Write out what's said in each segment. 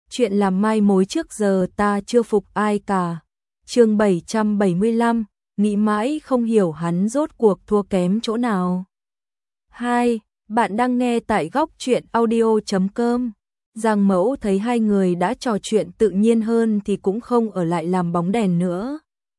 chuyện làm mai mối trước giờ ta chưa phục ai cả. Chương 775, nghĩ mãi không hiểu hắn rốt cuộc thua kém chỗ nào. 2. Bạn đang nghe tại góc truyện audio.com. Giang Mẫu thấy hai người đã trò chuyện tự nhiên hơn thì cũng không ở lại làm bóng đèn nữa,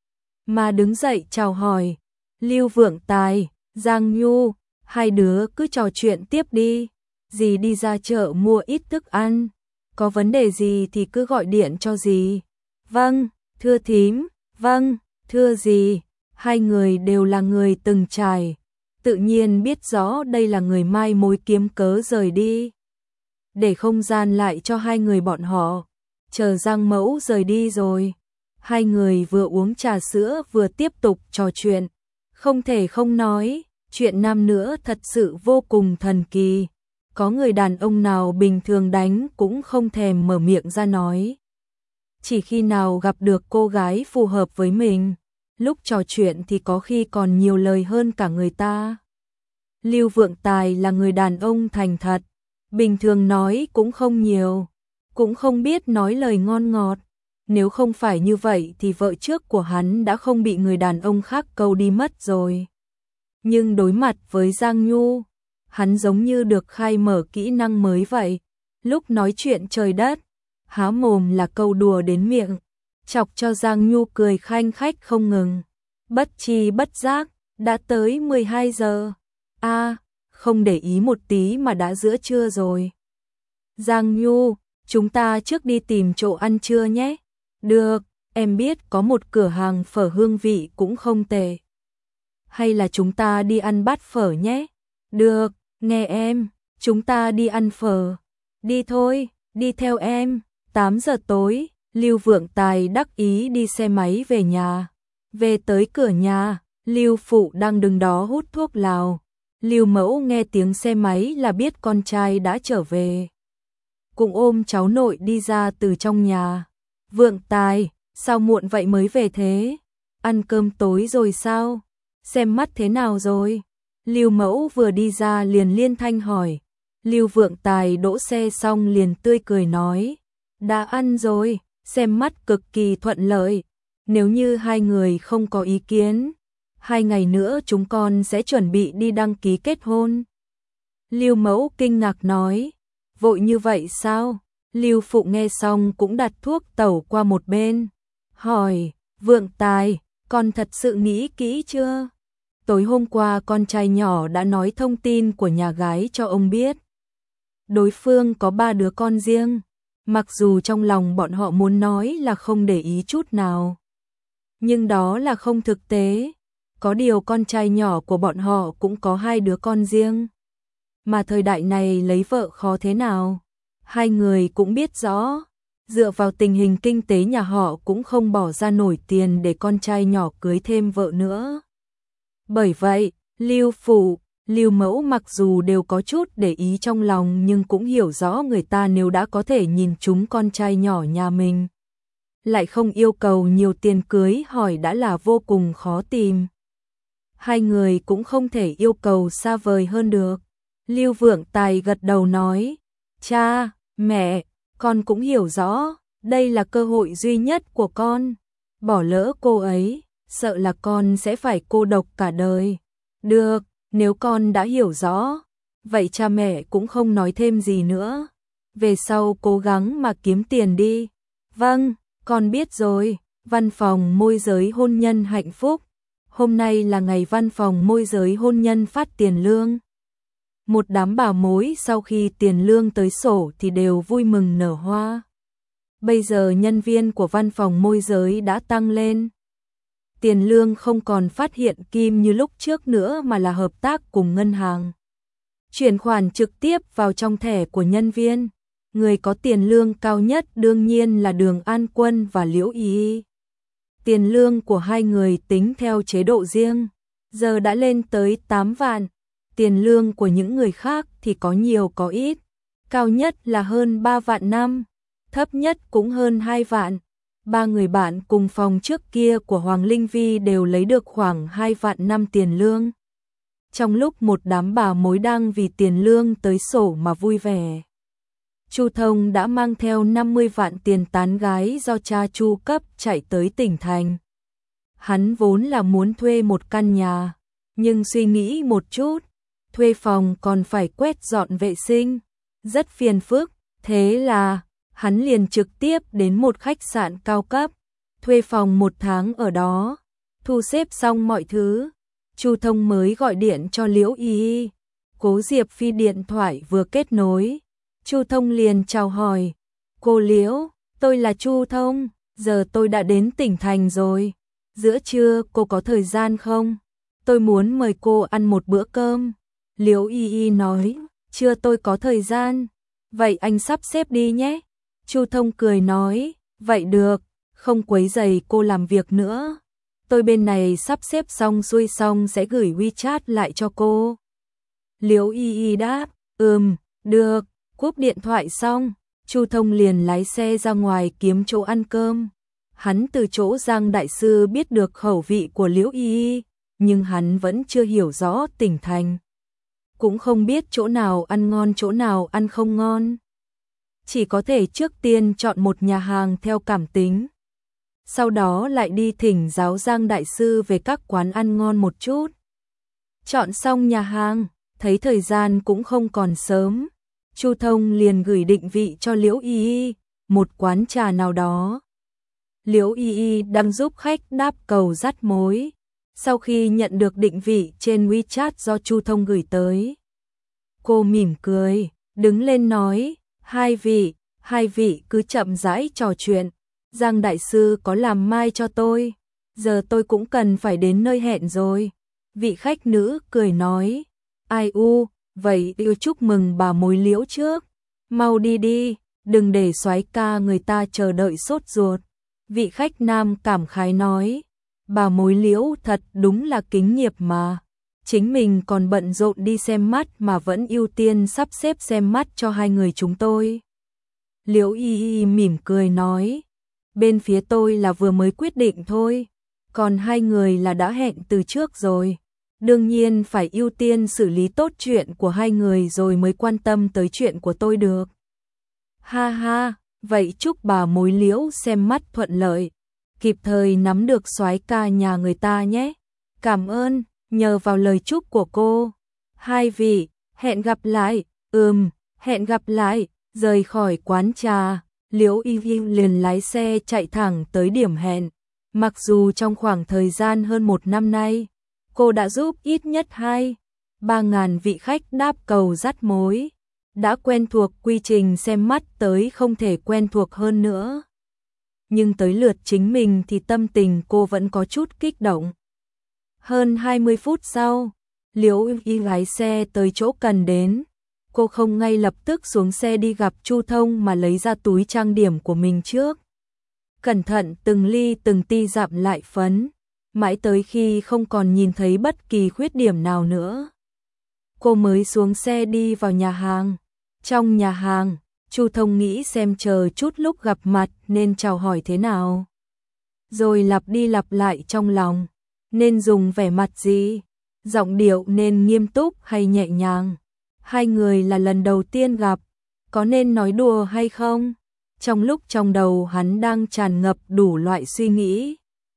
mà đứng dậy chào hỏi. Lưu Vượng Tài, Giang Nhu, hai đứa cứ trò chuyện tiếp đi. Dì đi ra chợ mua ít thức ăn. Có vấn đề gì thì cứ gọi điện cho dì. Vâng, thưa thím, vâng, thưa dì. Hai người đều là người từng trải, tự nhiên biết rõ đây là người mai mối kiếm cớ rời đi, để không gian lại cho hai người bọn họ. Chờ Giang Mẫu rời đi rồi, hai người vừa uống trà sữa vừa tiếp tục trò chuyện. Không thể không nói, chuyện nam nữa thật sự vô cùng thần kỳ. Có người đàn ông nào bình thường đánh cũng không thèm mở miệng ra nói. Chỉ khi nào gặp được cô gái phù hợp với mình, lúc trò chuyện thì có khi còn nhiều lời hơn cả người ta. Lưu Vượng Tài là người đàn ông thành thật, bình thường nói cũng không nhiều, cũng không biết nói lời ngon ngọt. Nếu không phải như vậy thì vợ trước của hắn đã không bị người đàn ông khác câu đi mất rồi. Nhưng đối mặt với Giang Nhu, hắn giống như được khai mở kỹ năng mới vậy. Lúc nói chuyện trời đất, há mồm là câu đùa đến miệng, chọc cho Giang Nhu cười khanh khách không ngừng. Bất chi bất giác, đã tới 12 giờ. Không để ý một tí mà đã giữa trưa rồi. Giang Nhu, chúng ta trước đi tìm chỗ ăn trưa nhé. Được, em biết có một cửa hàng phở hương vị cũng không tệ. Hay là chúng ta đi ăn bát phở nhé. Được, nghe em, chúng ta đi ăn phở. Đi thôi, đi theo em. 8 giờ tối, Lưu Vượng Tài đắc ý đi xe máy về nhà. Về tới cửa nhà, Lưu Phụ đang đứng đó hút thuốc lào. Lưu Mẫu nghe tiếng xe máy là biết con trai đã trở về, cũng ôm cháu nội đi ra từ trong nhà. Vượng Tài, sao muộn vậy mới về thế? Ăn cơm tối rồi sao? Xem mắt thế nào rồi? Lưu Mẫu vừa đi ra liền liên thanh hỏi. Lưu Vượng Tài đỗ xe xong liền tươi cười nói, đã ăn rồi, xem mắt cực kỳ thuận lợi. Nếu như hai người không có ý kiến, 2 ngày nữa chúng con sẽ chuẩn bị đi đăng ký kết hôn. Lưu Mẫu kinh ngạc nói, vội như vậy sao? Lưu Phụ nghe xong cũng đặt thuốc tẩu qua một bên, hỏi, Vượng Tài, con thật sự nghĩ kỹ chưa? Tối hôm qua con trai nhỏ đã nói thông tin của nhà gái cho ông biết. Đối phương có 3 đứa con riêng, mặc dù trong lòng bọn họ muốn nói là không để ý chút nào, nhưng đó là không thực tế. Có điều con trai nhỏ của bọn họ cũng có 2 đứa con riêng, mà thời đại này lấy vợ khó thế nào, hai người cũng biết rõ. Dựa vào tình hình kinh tế nhà họ cũng không bỏ ra nổi tiền để con trai nhỏ cưới thêm vợ nữa. Bởi vậy, Lưu Phụ, Lưu Mẫu mặc dù đều có chút để ý trong lòng nhưng cũng hiểu rõ người ta nếu đã có thể nhìn trúng con trai nhỏ nhà mình, lại không yêu cầu nhiều tiền cưới hỏi đã là vô cùng khó tìm. Hai người cũng không thể yêu cầu xa vời hơn được. Lưu Vượng Tài gật đầu nói, cha, mẹ, con cũng hiểu rõ, đây là cơ hội duy nhất của con. Bỏ lỡ cô ấy, sợ là con sẽ phải cô độc cả đời. Được, nếu con đã hiểu rõ, vậy cha mẹ cũng không nói thêm gì nữa. Về sau cố gắng mà kiếm tiền đi. Vâng, con biết rồi. Văn phòng môi giới hôn nhân hạnh phúc. Hôm nay là ngày văn phòng môi giới hôn nhân phát tiền lương. Một đám bà mối sau khi tiền lương tới sổ thì đều vui mừng nở hoa. Bây giờ nhân viên của văn phòng môi giới đã tăng lên. Tiền lương không còn phát hiện kim như lúc trước nữa mà là hợp tác cùng ngân hàng. Chuyển khoản trực tiếp vào trong thẻ của nhân viên. Người có tiền lương cao nhất đương nhiên là Đường An Quân và Liễu Y. Tiền lương của hai người tính theo chế độ riêng, giờ đã lên tới 8 vạn. Tiền lương của những người khác thì có nhiều có ít, cao nhất là hơn 3 vạn năm, thấp nhất cũng hơn 2 vạn. 3 người bạn cùng phòng trước kia của Hoàng Linh Vi đều lấy được khoảng 2 vạn năm tiền lương. Trong lúc một đám bà mối đang vì tiền lương tới sổ mà vui vẻ Chu Thông đã mang theo 50 vạn tiền tán gái do cha Chu cấp chạy tới tỉnh thành. Hắn vốn là muốn thuê một căn nhà, nhưng suy nghĩ một chút, thuê phòng còn phải quét dọn vệ sinh, rất phiền phức, thế là hắn liền trực tiếp đến một khách sạn cao cấp, thuê phòng 1 tháng ở đó, thu xếp xong mọi thứ. Chu Thông mới gọi điện cho Liễu Y Y. Cố Diệp Phi điện thoại vừa kết nối, Chu Thông liền chào hỏi, cô Liễu, tôi là Chu Thông, giờ tôi đã đến tỉnh thành rồi, giữa trưa cô có thời gian không? Tôi muốn mời cô ăn một bữa cơm. Liễu Y Y nói, chưa tôi có thời gian, vậy anh sắp xếp đi nhé. Chu Thông cười nói, vậy được, không quấy rầy cô làm việc nữa. Tôi bên này sắp xếp xong xuôi xong sẽ gửi WeChat lại cho cô. Liễu Y Y đáp, được, cúp điện thoại xong, Chu Thông liền lái xe ra ngoài kiếm chỗ ăn cơm. Hắn từ chỗ Giang Đại Sư biết được khẩu vị của Liễu Y Y, nhưng hắn vẫn chưa hiểu rõ tỉnh thành. Cũng không biết chỗ nào ăn ngon chỗ nào ăn không ngon. Chỉ có thể trước tiên chọn một nhà hàng theo cảm tính. Sau đó lại đi thỉnh giáo Giang Đại Sư về các quán ăn ngon một chút. Chọn xong nhà hàng, thấy thời gian cũng không còn sớm. Chu Thông liền gửi định vị cho Liễu Y Y, một quán trà nào đó. Liễu Y Y đang giúp khách đáp cầu dắt mối. Sau khi nhận được định vị trên WeChat do Chu Thông gửi tới, cô mỉm cười, đứng lên nói, hai vị cứ chậm rãi trò chuyện. Giang Đại Sư có làm mai cho tôi, giờ tôi cũng cần phải đến nơi hẹn rồi. Vị khách nữ cười nói, ai u, vậy yêu chúc mừng bà mối Liễu trước. Mau đi đi, đừng để soái ca người ta chờ đợi sốt ruột. Vị khách nam cảm khái nói, bà mối Liễu thật đúng là kính nghiệp mà. Chính mình còn bận rộn đi xem mắt mà vẫn ưu tiên sắp xếp xem mắt cho hai người chúng tôi. Liễu Y Y mỉm cười nói, bên phía tôi là vừa mới quyết định thôi, còn hai người là đã hẹn từ trước rồi. Đương nhiên phải ưu tiên xử lý tốt chuyện của hai người rồi mới quan tâm tới chuyện của tôi được. Ha ha, vậy chúc bà mối Liễu xem mắt thuận lợi, kịp thời nắm được soái ca nhà người ta nhé. Cảm ơn, nhờ vào lời chúc của cô. Hai vị, hẹn gặp lại. Hẹn gặp lại. Rời khỏi quán trà, Liễu Y Y liền lái xe chạy thẳng tới điểm hẹn. Mặc dù trong khoảng thời gian hơn 1 năm nay, cô đã giúp ít nhất 2-3 ngàn vị khách đáp cầu dắt mối, đã quen thuộc quy trình xem mắt tới không thể quen thuộc hơn nữa. Nhưng tới lượt chính mình thì tâm tình cô vẫn có chút kích động. Hơn 20 phút sau, Liễu Y Y lái xe tới chỗ cần đến. Cô không ngay lập tức xuống xe đi gặp Chu Thông mà lấy ra túi trang điểm của mình trước. Cẩn thận từng ly từng ti dặm lại phấn, mãi tới khi không còn nhìn thấy bất kỳ khuyết điểm nào nữa. Cô mới xuống xe đi vào nhà hàng. Trong nhà hàng, Chu Thông nghĩ xem chờ chút lúc gặp mặt nên chào hỏi thế nào. Rồi lặp đi lặp lại trong lòng, nên dùng vẻ mặt gì, giọng điệu nên nghiêm túc hay nhẹ nhàng. Hai người là lần đầu tiên gặp, có nên nói đùa hay không? Trong lúc trong đầu hắn đang tràn ngập đủ loại suy nghĩ.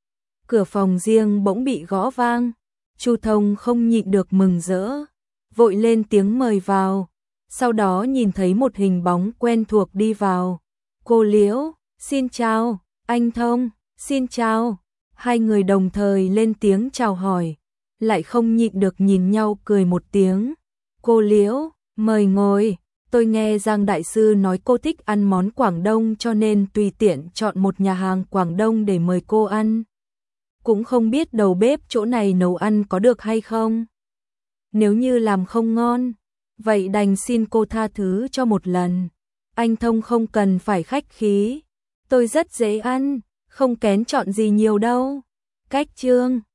Cửa phòng riêng bỗng bị gõ vang, Chu Thông không nhịn được mừng rỡ, vội lên tiếng mời vào. Sau đó nhìn thấy một hình bóng quen thuộc đi vào. Cô Liễu, xin chào, anh Thông, xin chào. Hai người đồng thời lên tiếng chào hỏi, lại không nhịn được nhìn nhau cười một tiếng. Cô Liễu, mời ngồi, tôi nghe Giang Đại Sư nói cô thích ăn món Quảng Đông cho nên tùy tiện chọn một nhà hàng Quảng Đông để mời cô ăn. Cũng không biết đầu bếp chỗ này nấu ăn có được hay không. Nếu như làm không ngon, vậy đành xin cô tha thứ cho một lần. Anh Thông không cần phải khách khí, tôi rất dễ ăn, không kén chọn gì nhiều đâu. Cách chương